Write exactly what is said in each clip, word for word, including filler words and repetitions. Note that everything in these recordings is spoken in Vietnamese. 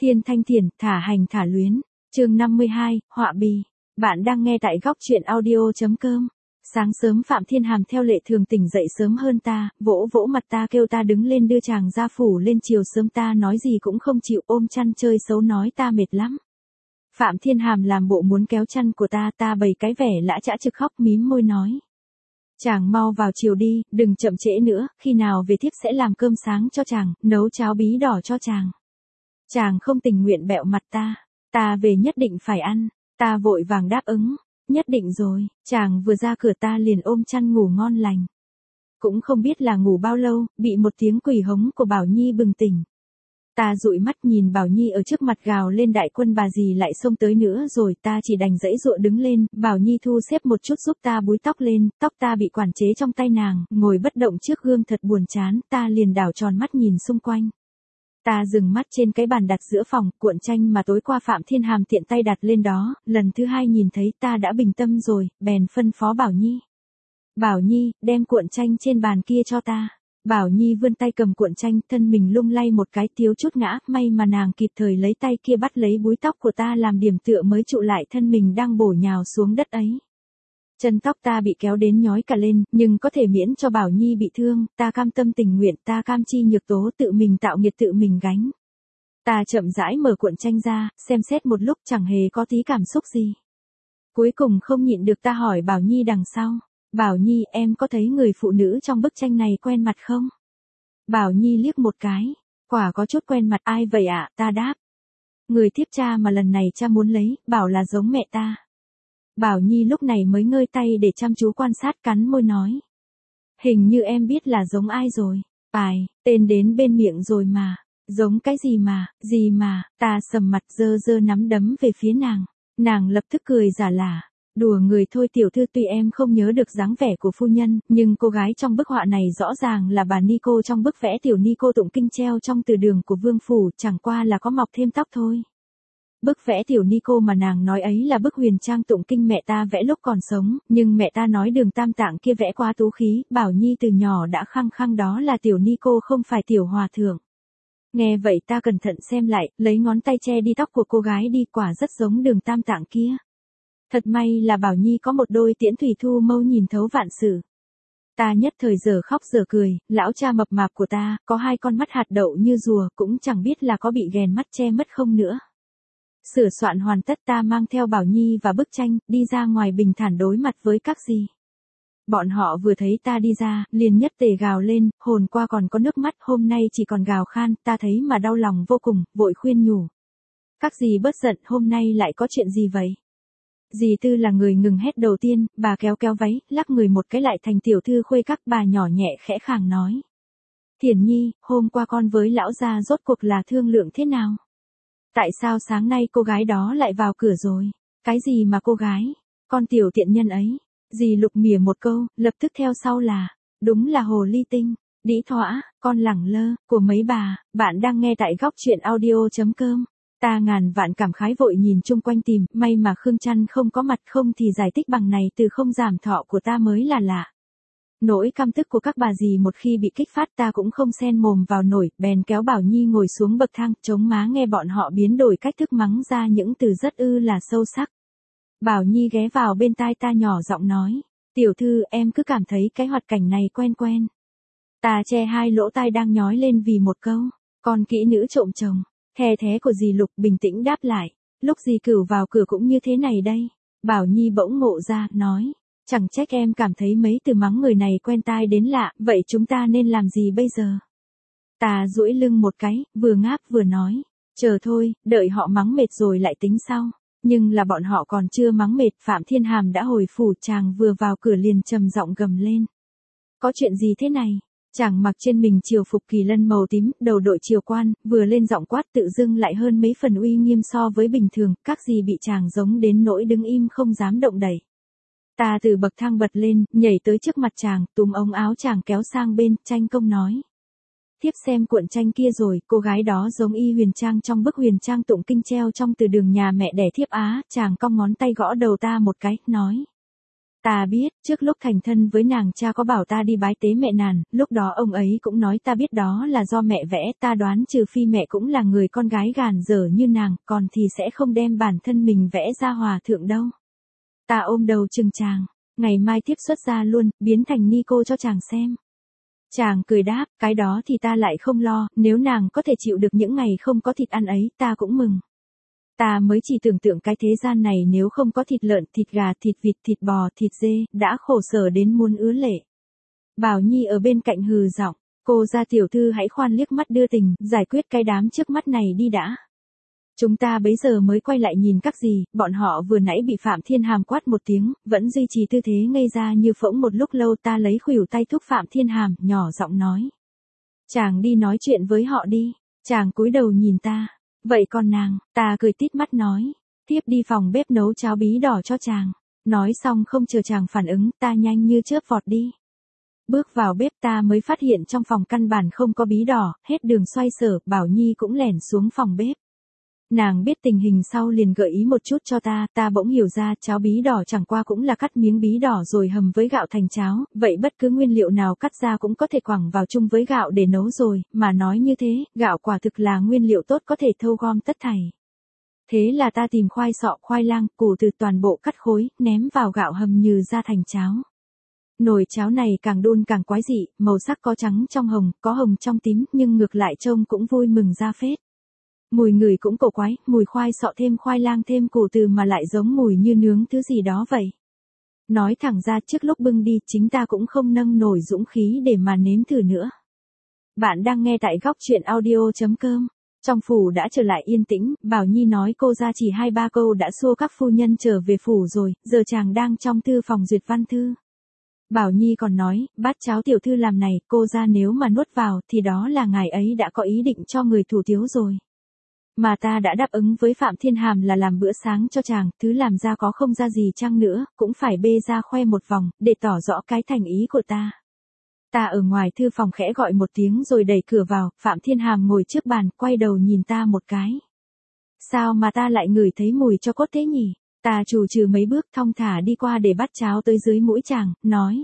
Thiên thanh thiền, thả hành thả luyến. Chương năm mươi hai, họa bì. Bạn đang nghe tại góc truyện audio chấm com. Sáng sớm Phạm Thiên Hàm theo lệ thường tỉnh dậy sớm hơn ta, vỗ vỗ mặt ta kêu ta đứng lên đưa chàng ra phủ lên. Chiều sớm ta nói gì cũng không chịu, ôm chăn chơi xấu nói ta mệt lắm. Phạm Thiên Hàm làm bộ muốn kéo chăn của ta, ta bày cái vẻ lã chã trực khóc mím môi nói. Chàng mau vào chiều đi, đừng chậm trễ nữa, khi nào về thiếp sẽ làm cơm sáng cho chàng, nấu cháo bí đỏ cho chàng. Chàng không tình nguyện bẹo mặt ta, ta về nhất định phải ăn, ta vội vàng đáp ứng, nhất định rồi. Chàng vừa ra cửa ta liền ôm chăn ngủ ngon lành. Cũng không biết là ngủ bao lâu, bị một tiếng quỳ hống của Bảo Nhi bừng tỉnh. Ta dụi mắt nhìn Bảo Nhi ở trước mặt gào lên đại quân bà dì lại xông tới nữa rồi, ta chỉ đành giãy giụa đứng lên. Bảo Nhi thu xếp một chút giúp ta búi tóc lên, tóc ta bị quản chế trong tay nàng, ngồi bất động trước gương thật buồn chán, ta liền đảo tròn mắt nhìn xung quanh. Ta dừng mắt trên cái bàn đặt giữa phòng, cuộn tranh mà tối qua Phạm Thiên Hàm tiện tay đặt lên đó, lần thứ hai nhìn thấy ta đã bình tâm rồi, bèn phân phó Bảo Nhi. Bảo Nhi, đem cuộn tranh trên bàn kia cho ta. Bảo Nhi vươn tay cầm cuộn tranh, thân mình lung lay một cái thiếu chút ngã, may mà nàng kịp thời lấy tay kia bắt lấy búi tóc của ta làm điểm tựa mới trụ lại thân mình đang bổ nhào xuống đất ấy. Chân tóc ta bị kéo đến nhói cả lên, nhưng có thể miễn cho Bảo Nhi bị thương, ta cam tâm tình nguyện, ta cam chi nhược tố tự mình tạo nghiệt tự mình gánh. Ta chậm rãi mở cuộn tranh ra, xem xét một lúc chẳng hề có tí cảm xúc gì. Cuối cùng không nhịn được ta hỏi Bảo Nhi đằng sau. Bảo Nhi, em có thấy người phụ nữ trong bức tranh này quen mặt không? Bảo Nhi liếc một cái, quả có chút quen mặt. Ai vậy ạ? Ta đáp. Người tiếp cha mà lần này cha muốn lấy, bảo là giống mẹ ta. Bảo Nhi lúc này mới ngơi tay để chăm chú quan sát, cắn môi nói. Hình như em biết là giống ai rồi. Ai, tên đến bên miệng rồi mà. Giống cái gì mà, gì mà, ta sầm mặt dơ dơ nắm đấm về phía nàng. Nàng lập tức cười giả lả. Đùa người thôi tiểu thư, tuy em không nhớ được dáng vẻ của phu nhân, nhưng cô gái trong bức họa này rõ ràng là bà Nico trong bức vẽ tiểu Nico tụng kinh treo trong từ đường của vương phủ, chẳng qua là có mọc thêm tóc thôi. Bức vẽ tiểu Nico mà nàng nói ấy là bức huyền trang tụng kinh mẹ ta vẽ lúc còn sống, nhưng mẹ ta nói đường tam tạng kia vẽ quá tú khí, Bảo Nhi từ nhỏ đã khăng khăng đó là tiểu Nico không phải tiểu hòa thượng. Nghe vậy ta cẩn thận xem lại, lấy ngón tay che đi tóc của cô gái đi, quả rất giống đường tam tạng kia. Thật may là Bảo Nhi có một đôi tiễn thủy thu mâu nhìn thấu vạn sự. Ta nhất thời giờ khóc giờ cười, lão cha mập mạp của ta, có hai con mắt hạt đậu như rùa, cũng chẳng biết là có bị ghèn mắt che mất không nữa. Sửa soạn hoàn tất ta mang theo Bảo Nhi và bức tranh, đi ra ngoài bình thản đối mặt với các dì. Bọn họ vừa thấy ta đi ra, liền nhất tề gào lên, hồn qua còn có nước mắt, hôm nay chỉ còn gào khan, ta thấy mà đau lòng vô cùng, vội khuyên nhủ. Các dì bớt giận, hôm nay lại có chuyện gì vậy? Dì Tư là người ngừng hét đầu tiên, bà kéo kéo váy, lắc người một cái lại thành tiểu thư khuê các, bà nhỏ nhẹ khẽ khàng nói. Thiển Nhi, hôm qua con với lão gia rốt cuộc là thương lượng thế nào? Tại sao sáng nay cô gái đó lại vào cửa rồi? Cái gì mà cô gái? Con tiểu tiện nhân ấy. Dì Lục mỉa một câu, lập tức theo sau là. Đúng là hồ ly tinh, đĩ thỏa, con lẳng lơ, của mấy bà. Bạn đang nghe tại góc truyện audio chấm com. Ta ngàn vạn cảm khái vội nhìn chung quanh tìm, may mà Khương Trăn không có mặt, không thì giải thích bằng này từ không giảm thọ của ta mới là lạ. Nỗi căm tức của các bà dì một khi bị kích phát ta cũng không xen mồm vào nổi, bèn kéo Bảo Nhi ngồi xuống bậc thang, chống má nghe bọn họ biến đổi cách thức mắng ra những từ rất ư là sâu sắc. Bảo Nhi ghé vào bên tai ta nhỏ giọng nói, tiểu thư em cứ cảm thấy cái hoạt cảnh này quen quen. Ta che hai lỗ tai đang nhói lên vì một câu, con kỹ nữ trộm chồng. The thế của dì Lục bình tĩnh đáp lại, lúc dì Cửu vào cửa cũng như thế này đây. Bảo Nhi bỗng ngộ ra, nói, chẳng trách em cảm thấy mấy từ mắng người này quen tai đến lạ, vậy chúng ta nên làm gì bây giờ? Ta duỗi lưng một cái, vừa ngáp vừa nói, chờ thôi, đợi họ mắng mệt rồi lại tính sau. Nhưng là bọn họ còn chưa mắng mệt, Phạm Thiên Hàm đã hồi phủ, chàng vừa vào cửa liền trầm giọng gầm lên. Có chuyện gì thế này? Chàng mặc trên mình triều phục kỳ lân màu tím, đầu đội triều quan, vừa lên giọng quát tự dưng lại hơn mấy phần uy nghiêm so với bình thường, các dì bị chàng giống đến nỗi đứng im không dám động đẩy. Ta từ bậc thang bật lên, nhảy tới trước mặt chàng, túm ống áo chàng kéo sang bên, tranh công nói. Thiếp xem cuộn tranh kia rồi, cô gái đó giống y huyền trang trong bức huyền trang tụng kinh treo trong từ đường nhà mẹ đẻ thiếp á, chàng cong ngón tay gõ đầu ta một cái, nói. Ta biết, trước lúc thành thân với nàng cha có bảo ta đi bái tế mẹ nàng, lúc đó ông ấy cũng nói ta biết đó là do mẹ vẽ, ta đoán trừ phi mẹ cũng là người con gái gàn dở như nàng, còn thì sẽ không đem bản thân mình vẽ ra hòa thượng đâu. Ta ôm đầu chừng chàng, ngày mai tiếp xuất ra luôn, biến thành ni cô cho chàng xem. Chàng cười đáp, cái đó thì ta lại không lo, nếu nàng có thể chịu được những ngày không có thịt ăn ấy, ta cũng mừng. Ta mới chỉ tưởng tượng cái thế gian này nếu không có thịt lợn, thịt gà, thịt vịt, thịt bò, thịt dê, đã khổ sở đến muốn ứa lệ. Bảo Nhi ở bên cạnh hừ giọng, cô gia tiểu thư hãy khoan liếc mắt đưa tình, giải quyết cái đám trước mắt này đi đã. Chúng ta bấy giờ mới quay lại nhìn các gì, bọn họ vừa nãy bị Phạm Thiên Hàm quát một tiếng, vẫn duy trì tư thế ngây ra như phỗng một lúc lâu. Ta lấy khuỷu tay thúc Phạm Thiên Hàm, nhỏ giọng nói. Chàng đi nói chuyện với họ đi. Chàng cúi đầu nhìn ta. Vậy còn nàng, ta cười tít mắt nói. Tiếp đi phòng bếp nấu cháo bí đỏ cho chàng. Nói xong không chờ chàng phản ứng, ta nhanh như chớp vọt đi. Bước vào bếp ta mới phát hiện trong phòng căn bản không có bí đỏ, hết đường xoay sở. Bảo Nhi cũng lẻn xuống phòng bếp. Nàng biết tình hình sau liền gợi ý một chút cho ta, ta bỗng hiểu ra cháo bí đỏ chẳng qua cũng là cắt miếng bí đỏ rồi hầm với gạo thành cháo, vậy bất cứ nguyên liệu nào cắt ra cũng có thể quẳng vào chung với gạo để nấu rồi, mà nói như thế, gạo quả thực là nguyên liệu tốt có thể thâu gom tất thảy. Thế là ta tìm khoai sọ, khoai lang, củ từ toàn bộ cắt khối, ném vào gạo hầm nhừ ra thành cháo. Nồi cháo này càng đun càng quái dị, màu sắc có trắng trong hồng, có hồng trong tím, nhưng ngược lại trông cũng vui mừng ra phết. Mùi ngửi cũng cổ quái, mùi khoai sọ thêm khoai lang thêm củ từ mà lại giống mùi như nướng thứ gì đó vậy. Nói thẳng ra trước lúc bưng đi chính ta cũng không nâng nổi dũng khí để mà nếm thử nữa. Bạn đang nghe tại góc truyện audio chấm com. Trong phủ đã trở lại yên tĩnh, Bảo Nhi nói cô ra chỉ hai ba câu đã xua các phu nhân trở về phủ rồi, giờ chàng đang trong thư phòng duyệt văn thư. Bảo Nhi còn nói, bát cháo tiểu thư làm này, cô ra nếu mà nuốt vào thì đó là ngài ấy đã có ý định cho người thủ tiếu rồi. Mà ta đã đáp ứng với Phạm Thiên Hàm là làm bữa sáng cho chàng, thứ làm ra có không ra gì chăng nữa, cũng phải bê ra khoe một vòng, để tỏ rõ cái thành ý của ta. Ta ở ngoài thư phòng khẽ gọi một tiếng rồi đẩy cửa vào, Phạm Thiên Hàm ngồi trước bàn, quay đầu nhìn ta một cái. Sao mà ta lại ngửi thấy mùi cho cốt thế nhỉ? Ta trù trừ mấy bước thong thả đi qua để bắt cháo tới dưới mũi chàng, nói.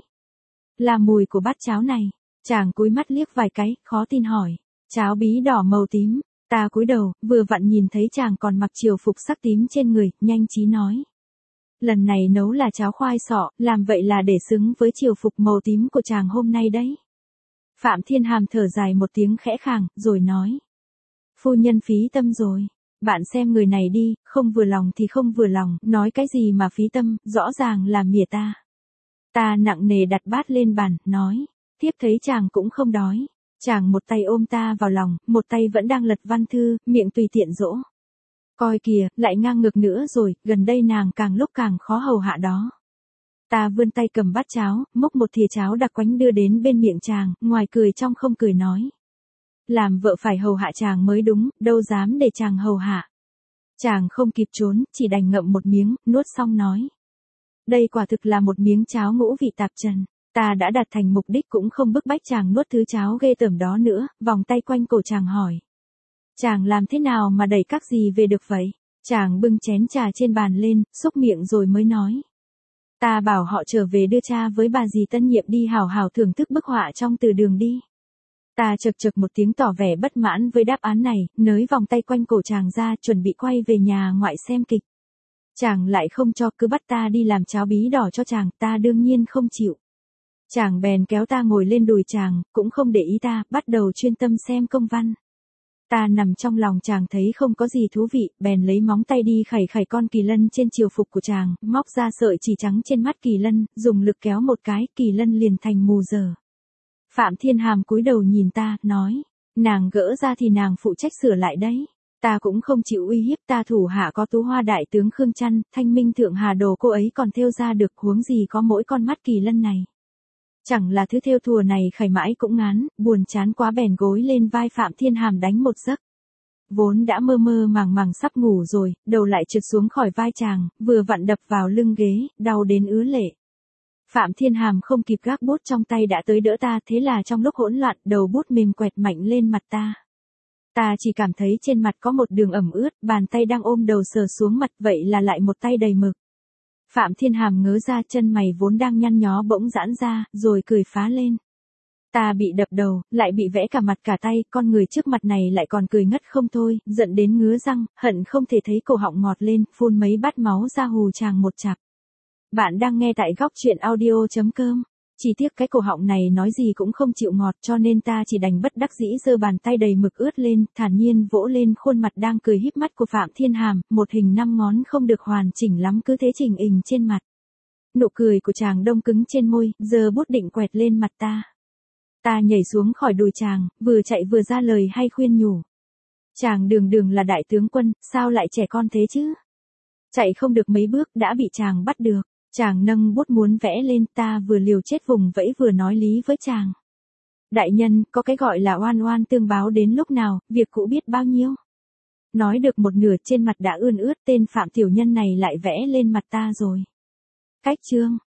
Là mùi của bát cháo này. Chàng cúi mắt liếc vài cái, khó tin hỏi. Cháo bí đỏ màu tím. Ta cúi đầu, vừa vặn nhìn thấy chàng còn mặc triều phục sắc tím trên người, nhanh trí nói. Lần này nấu là cháo khoai sọ, làm vậy là để xứng với triều phục màu tím của chàng hôm nay đấy. Phạm Thiên Hàm thở dài một tiếng khẽ khàng, rồi nói. Phu nhân phí tâm rồi. Bạn xem người này đi, không vừa lòng thì không vừa lòng, nói cái gì mà phí tâm, rõ ràng là mỉa ta. Ta nặng nề đặt bát lên bàn, nói. Tiếp thấy chàng cũng không đói. Chàng một tay ôm ta vào lòng, một tay vẫn đang lật văn thư, miệng tùy tiện dỗ. Coi kìa, lại ngang ngược nữa rồi, gần đây nàng càng lúc càng khó hầu hạ đó. Ta vươn tay cầm bát cháo, múc một thìa cháo đặc quánh đưa đến bên miệng chàng, ngoài cười trong không cười nói. Làm vợ phải hầu hạ chàng mới đúng, đâu dám để chàng hầu hạ. Chàng không kịp trốn, chỉ đành ngậm một miếng, nuốt xong nói. Đây quả thực là một miếng cháo ngũ vị tạp trần. Ta đã đạt thành mục đích cũng không bức bách chàng nuốt thứ cháo ghê tởm đó nữa, vòng tay quanh cổ chàng hỏi. Chàng làm thế nào mà đẩy các gì về được vậy? Chàng bưng chén trà trên bàn lên, xúc miệng rồi mới nói. Ta bảo họ trở về đưa cha với bà dì tân nhiệm đi hào hào thưởng thức bức họa trong từ đường đi. Ta chực chực một tiếng tỏ vẻ bất mãn với đáp án này, nới vòng tay quanh cổ chàng ra chuẩn bị quay về nhà ngoại xem kịch. Chàng lại không cho, cứ bắt ta đi làm cháo bí đỏ cho chàng, ta đương nhiên không chịu. Chàng bèn kéo ta ngồi lên đùi chàng, cũng không để ý ta, bắt đầu chuyên tâm xem công văn. Ta nằm trong lòng chàng thấy không có gì thú vị, bèn lấy móng tay đi khẩy khẩy con kỳ lân trên triều phục của chàng, móc ra sợi chỉ trắng trên mắt kỳ lân, dùng lực kéo một cái, kỳ lân liền thành mù giờ. Phạm Thiên Hàm cúi đầu nhìn ta, nói, nàng gỡ ra thì nàng phụ trách sửa lại đấy. Ta cũng không chịu uy hiếp, ta thủ hạ có Tú Hoa đại tướng Khương Trăn, Thanh Minh thượng hà đồ cô ấy còn thêu ra được, huống gì có mỗi con mắt kỳ lân này. Chẳng là thứ thêu thùa này khẩy mãi cũng ngán, buồn chán quá bèn gối lên vai Phạm Thiên Hàm đánh một giấc. Vốn đã mơ mơ màng màng sắp ngủ rồi, đầu lại trượt xuống khỏi vai chàng, vừa vặn đập vào lưng ghế, đau đến ứa lệ. Phạm Thiên Hàm không kịp gác bút trong tay đã tới đỡ ta, thế là trong lúc hỗn loạn, đầu bút mềm quẹt mạnh lên mặt ta. Ta chỉ cảm thấy trên mặt có một đường ẩm ướt, bàn tay đang ôm đầu sờ xuống mặt, vậy là lại một tay đầy mực. Phạm Thiên Hàm ngớ ra, chân mày vốn đang nhăn nhó bỗng giãn ra, rồi cười phá lên. Ta bị đập đầu, lại bị vẽ cả mặt cả tay, con người trước mặt này lại còn cười ngất không thôi, giận đến ngứa răng, hận không thể thấy cổ họng ngọt lên, phun mấy bát máu ra hù chàng một chặp. Bạn đang nghe tại góc truyện audio.com. Chỉ tiếc cái cổ họng này nói gì cũng không chịu ngọt, cho nên ta chỉ đành bất đắc dĩ giơ bàn tay đầy mực ướt lên, thản nhiên vỗ lên khuôn mặt đang cười híp mắt của Phạm Thiên Hàm, một hình năm ngón không được hoàn chỉnh lắm cứ thế chỉnh ình trên mặt. Nụ cười của chàng đông cứng trên môi, giờ bút định quẹt lên mặt ta. Ta nhảy xuống khỏi đùi chàng, vừa chạy vừa ra lời hay khuyên nhủ. Chàng đường đường là đại tướng quân, sao lại trẻ con thế chứ? Chạy không được mấy bước đã bị chàng bắt được. Chàng nâng bút muốn vẽ lên, ta vừa liều chết vùng vẫy vừa nói lý với chàng. Đại nhân, có cái gọi là oan oan tương báo đến lúc nào, việc cũ biết bao nhiêu. Nói được một nửa trên mặt đã ươn ướt, tên Phạm tiểu nhân này lại vẽ lên mặt ta rồi. Cách chương.